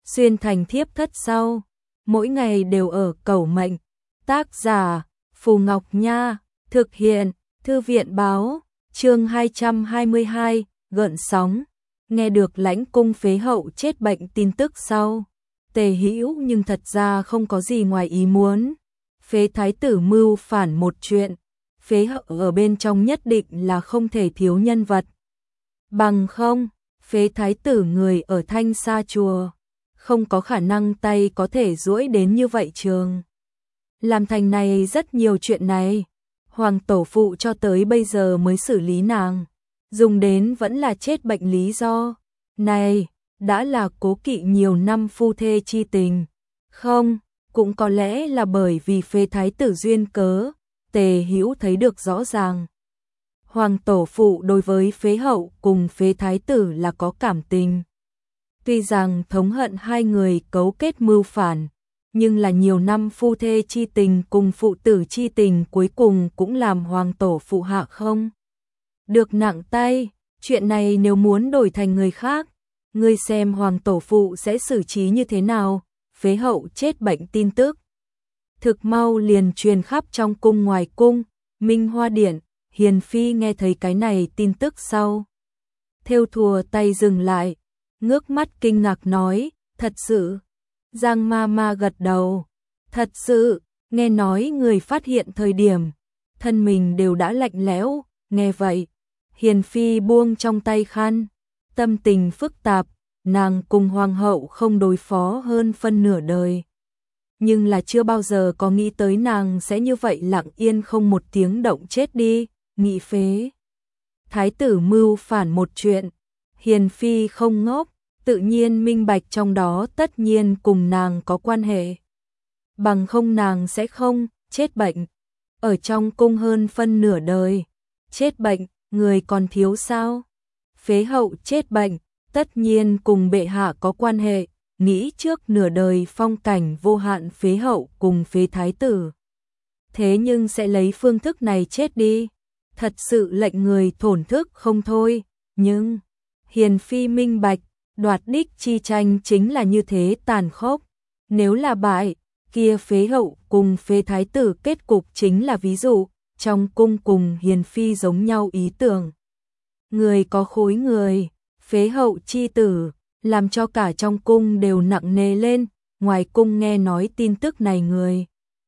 xuyên thành thiếp thất sau, mỗi ngày đều ở cầu mệnh. Tác giả Phù Ngọc Nha, thực hiện Thư viện báo, chương 222, gợn sóng. Nghe được Lãnh Cung phế hậu chết bệnh tin tức sau, Tề Hữu nhưng thật ra không có gì ngoài ý muốn. Phế thái tử mưu phản một chuyện, phế hậu ở bên trong nhất định là không thể thiếu nhân vật. Bằng không, phế thái tử người ở Thanh Sa chùa, không có khả năng tay có thể duỗi đến như vậy trường. Làm thành này rất nhiều chuyện này, Hoàng tổ phụ cho tới bây giờ mới xử lý nàng, dùng đến vẫn là chết bệnh lý do. Này, đã là cố kỵ nhiều năm phu thê chi tình. Không, cũng có lẽ là bởi vì phế thái tử duyên cớ, Tề Hữu thấy được rõ ràng. Hoàng tổ phụ đối với phế hậu cùng phế thái tử là có cảm tình. Tuy rằng thống hận hai người cấu kết mưu phản, nhưng là nhiều năm phu thê chi tình cùng phụ tử chi tình cuối cùng cũng làm hoàng tổ phụ hạ không được nặng tay. Chuyện này nếu muốn đổi thành người khác, ngươi xem hoàng tổ phụ sẽ xử trí như thế nào. Phế hậu chết bệnh tin tức thực mau liền truyền khắp trong cung ngoài cung. Minh Hoa Điện, Hiền Phi nghe thấy cái này tin tức sau, thêu thùa tay dừng lại, ngước mắt kinh ngạc nói, thật sự. Giang ma ma gật đầu, thật sự. Nghe nói người phát hiện thời điểm, thân mình đều đã lạnh lẽo. Nghe vậy, Hiền Phi buông trong tay khăn, tâm tình phức tạp. Nàng cùng hoàng hậu không đối phó hơn phân nửa đời, nhưng là chưa bao giờ có nghĩ tới nàng sẽ như vậy lặng yên không một tiếng động chết đi. Nghị phế thái tử mưu phản một chuyện, Hiền Phi không ngốc, tự nhiên minh bạch trong đó tất nhiên cùng nàng có quan hệ. Bằng không nàng sẽ không chết bệnh. Ở trong cung hơn phân nửa đời, chết bệnh, người còn thiếu sao? Phế hậu chết bệnh, tất nhiên cùng bệ hạ có quan hệ. Nghĩ trước nửa đời phong cảnh vô hạn phế hậu cùng phế thái tử, thế nhưng sẽ lấy phương thức này chết đi, thật sự lệnh người thổn thức không thôi. Nhưng Hiền Phi minh bạch, đoạt đích chi tranh chính là như thế tàn khốc. Nếu là bại, kia phế hậu cùng phế thái tử kết cục chính là ví dụ. Trong cung cùng Hiền Phi giống nhau ý tưởng, người có khối người, phế hậu chi tử, làm cho cả trong cung đều nặng nề lên. Ngoài cung nghe nói tin tức này người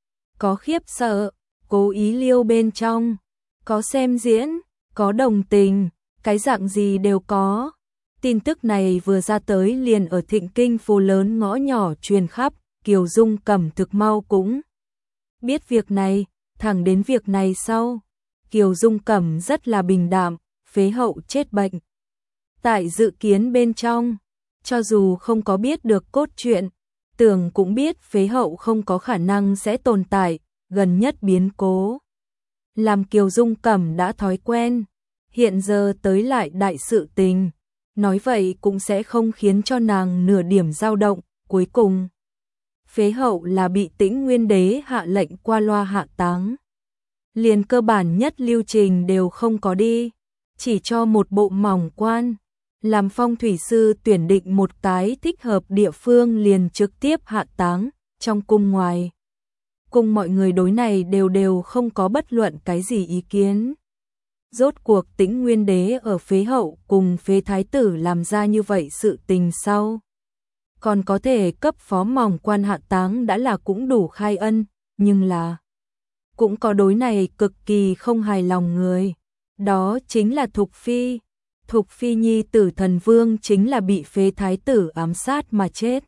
có khiếp sợ, cố ý liêu bên trong, có xem diễn, có đồng tình, cái dạng gì đều có. Tin tức này vừa ra tới liền ở Thịnh Kinh phố lớn ngõ nhỏ truyền khắp. Kiều Dung Cẩm thực mau cũng biết việc này. Thẳng đến việc này sau, Kiều Dung Cẩm rất là bình đạm. Phế hậu chết bệnh, tại dự kiến bên trong, cho dù không có biết được cốt truyện, tưởng cũng biết phế hậu không có khả năng sẽ tồn tại. Gần nhất biến cố làm Kiều Dung Cẩm đã thói quen, hiện giờ tới lại đại sự tình, nói vậy cũng sẽ không khiến cho nàng nửa điểm dao động. Cuối cùng, phế hậu là bị Tĩnh Nguyên Đế hạ lệnh qua loa hạ táng, liền cơ bản nhất lưu trình đều không có đi, chỉ cho một bộ mỏng quan. Làm phong thủy sư tuyển định một cái thích hợp địa phương liền trực tiếp hạ táng. Trong cung ngoài cung mọi người đối này đều không có bất luận cái gì ý kiến. Rốt cuộc Tĩnh Nguyên Đế ở phế hậu cùng phế thái tử làm ra như vậy sự tình sau, còn có thể cấp phó mỏng quan hạ táng đã là cũng đủ khai ân. Nhưng là cũng có đối này cực kỳ không hài lòng người, đó chính là Thục Phi. Thục Phi nhi tử Thần Vương chính là bị phế thái tử ám sát mà chết.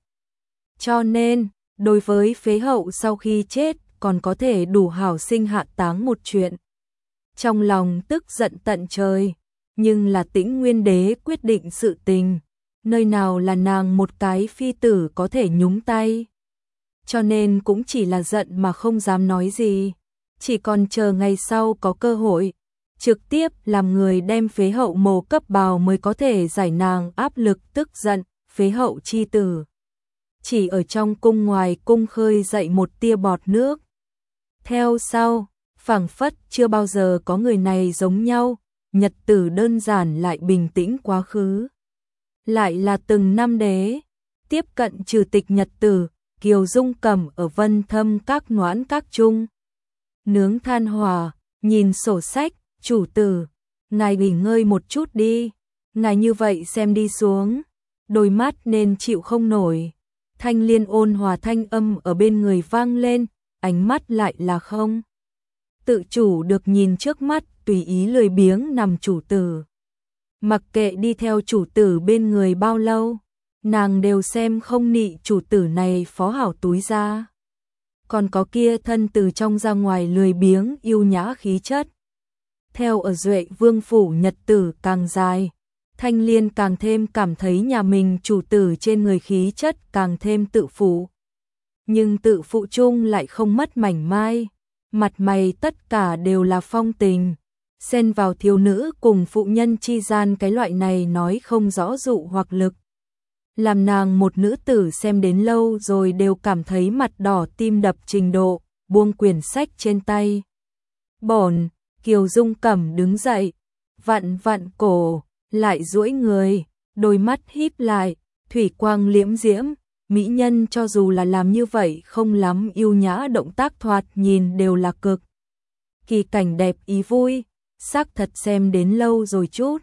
Cho nên, đối với phế hậu sau khi chết còn có thể đủ hảo sinh hạ táng một chuyện, trong lòng tức giận tận trời. Nhưng là Tĩnh Nguyên Đế quyết định sự tình, nơi nào là nàng một cái phi tử có thể nhúng tay. Cho nên cũng chỉ là giận mà không dám nói gì, chỉ còn chờ ngày sau có cơ hội, trực tiếp làm người đem phế hậu mồ cấp bào mới có thể giải nàng áp lực tức giận. Phế hậu chi tử chỉ ở trong cung ngoài cung khơi dậy một tia bọt nước. Theo sau, phảng phất chưa bao giờ có người này giống nhau, nhật tử đơn giản lại bình tĩnh quá khứ. Lại là từng năm đế, tiếp cận trừ tịch nhật tử, Kiều Dung Cẩm ở Vân Thâm các noãn các chung nướng than hỏa, nhìn sổ sách, chủ tử, ngài nghỉ ngơi một chút đi, ngài như vậy xem đi xuống, đôi mắt nên chịu không nổi. Thanh Liên ôn hòa thanh âm ở bên người vang lên, ánh mắt lại là không tự chủ được nhìn trước mắt, tùy ý lười biếng nằm chủ tử. Mặc kệ đi theo chủ tử bên người bao lâu, nàng đều xem không nị chủ tử này phó hảo túi ra. Còn có kia thân từ trong ra ngoài lười biếng yêu nhã khí chất. Theo ở Duệ Vương phủ nhật tử càng dài, Thanh Liên càng thêm cảm thấy nhà mình chủ tử trên người khí chất càng thêm tự phụ. Nhưng tự phụ chung lại không mất mảnh mai, mặt mày tất cả đều là phong tình, xen vào thiếu nữ cùng phụ nhân chi gian cái loại này nói không rõ dụ hoặc lực. Làm nàng một nữ tử xem đến lâu rồi đều cảm thấy mặt đỏ tim đập trình độ, buông quyển sách trên tay. Bổn, Kiều Dung Cẩm đứng dậy, vặn vặn cổ, lại duỗi người, đôi mắt híp lại, thủy quang liễm diễm, mỹ nhân cho dù là làm như vậy không lắm yêu nhã động tác thoạt nhìn đều là cực kỳ cảnh đẹp ý vui, xác thật xem đến lâu rồi chút.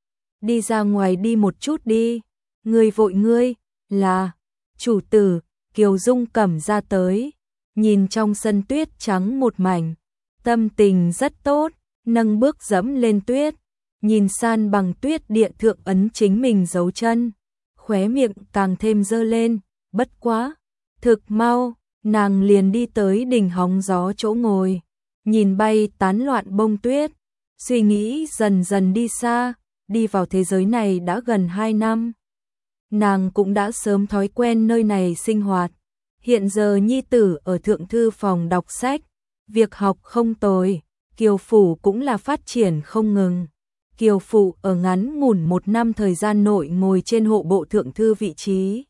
Đi ra ngoài đi một chút đi, ngươi vội ngươi, là, chủ tử, Kiều Dung Cẩm ra tới, nhìn trong sân tuyết trắng một mảnh, tâm tình rất tốt, nâng bước dẫm lên tuyết, nhìn san bằng tuyết địa thượng ấn chính mình dấu chân, khóe miệng càng thêm dơ lên, bất quá, thực mau, nàng liền đi tới đỉnh hóng gió chỗ ngồi, nhìn bay tán loạn bông tuyết, suy nghĩ dần dần đi xa, đi vào thế giới này đã gần 2 năm. Nàng cũng đã sớm thói quen nơi này sinh hoạt, hiện giờ nhi tử ở thượng thư phòng đọc sách, việc học không tồi, Kiều Phủ cũng là phát triển không ngừng. Kiều Phụ ở ngắn ngủn 1 năm thời gian nội ngồi trên hộ bộ thượng thư vị trí.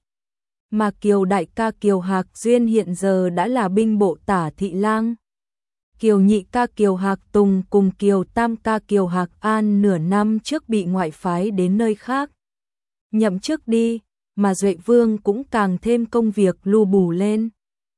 Mà Kiều đại ca Kiều Hạc Duyên hiện giờ đã là binh bộ tả thị lang. Kiều nhị ca Kiều Hạc Tùng cùng Kiều tam ca Kiều Hạc An nửa năm trước bị ngoại phái đến nơi khác. Nhậm chức đi, mà Duệ Vương cũng càng thêm công việc lu bù lên.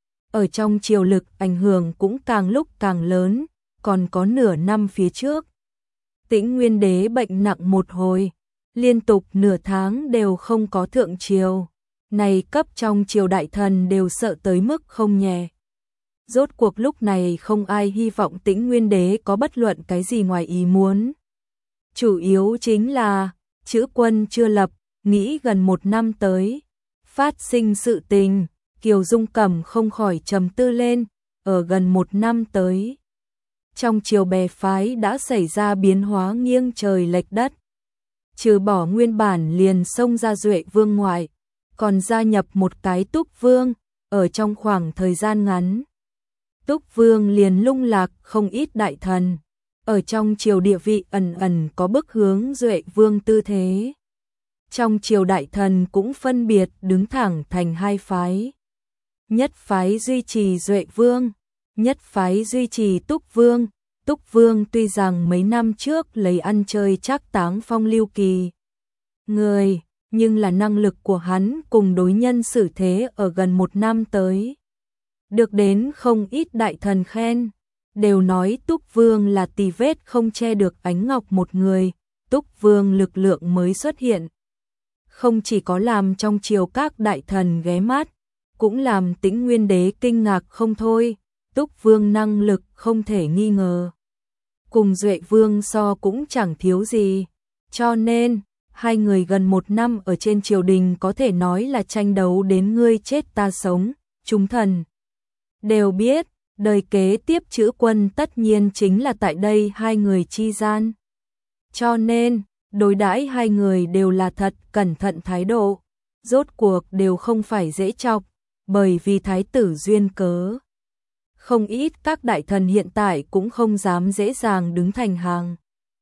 Ở trong triều lực ảnh hưởng cũng càng lúc càng lớn, còn có nửa năm phía trước. Tĩnh Nguyên Đế bệnh nặng một hồi, liên tục nửa tháng đều không có thượng triều, này cấp trong triều đại thần đều sợ tới mức không nhẹ. Rốt cuộc lúc này không ai hy vọng Tĩnh Nguyên Đế có bất luận cái gì ngoài ý muốn. Chủ yếu chính là, chữ quân chưa lập, nghĩ gần 1 năm tới. Phát sinh sự tình, Kiều Dung Cẩm không khỏi trầm tư lên, ở gần 1 năm tới. Trong triều bè phái đã xảy ra biến hóa nghiêng trời lệch đất. Trừ bỏ nguyên bản liền xông ra Duệ Vương ngoại, còn gia nhập một cái Túc Vương, ở trong khoảng thời gian ngắn. Túc Vương liền lung lạc không ít đại thần, ở trong triều địa vị ẩn ẩn có bức hướng Duệ Vương tư thế. Trong triều đại thần cũng phân biệt đứng thẳng thành 2 phái. Nhất phái duy trì Duệ Vương, nhất phái duy trì Túc Vương. Túc Vương tuy rằng mấy năm trước lấy ăn chơi trác táng phong lưu kỳ người, nhưng là năng lực của hắn cùng đối nhân xử thế ở gần 1 năm tới. Được đến không ít đại thần khen, đều nói Túc Vương là tì vết không che được ánh ngọc một người, Túc Vương lực lượng mới xuất hiện. Không chỉ có làm trong triều các đại thần ghé mắt, cũng làm Tĩnh Nguyên Đế kinh ngạc không thôi, Túc Vương năng lực không thể nghi ngờ. Cùng Duệ Vương so cũng chẳng thiếu gì, cho nên, 2 người gần 1 năm ở trên triều đình có thể nói là tranh đấu đến ngươi chết ta sống, chúng thần đều biết, đời kế tiếp chữ quân tất nhiên chính là tại đây 2 người chi gian. Cho nên, đối đãi 2 người đều là thật cẩn thận thái độ, rốt cuộc đều không phải dễ chọc, bởi vì thái tử duyên cớ. Không ít các đại thần hiện tại cũng không dám dễ dàng đứng thành hàng.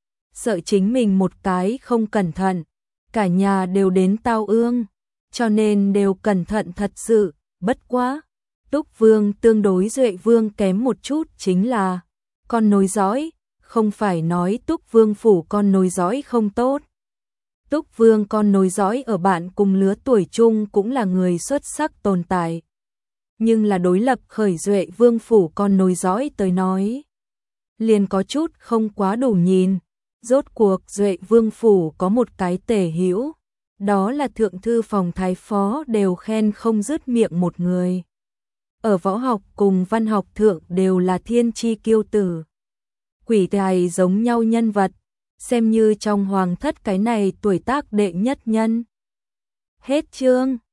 Sợ chính mình một cái không cẩn thận, cả nhà đều đến tao ương, cho nên đều cẩn thận thật sự, bất quá. Túc Vương tương đối Duệ Vương kém một chút chính là con nối dõi, không phải nói Túc Vương phủ con nối dõi không tốt. Túc Vương con nối dõi ở bạn cùng lứa tuổi chung cũng là người xuất sắc tồn tại. Nhưng là đối lập Khởi Duệ Vương phủ con nối dõi tới nói, liền có chút không quá đủ nhìn. Rốt cuộc Duệ Vương phủ có một cái tể hữu, đó là thượng thư phòng thái phó đều khen không dứt miệng một người. Ở võ học cùng văn học thượng đều là thiên chi kiêu tử. Quỷ tài giống nhau nhân vật, xem như trong hoàng thất cái này tuổi tác đệ nhất nhân. Hết chương.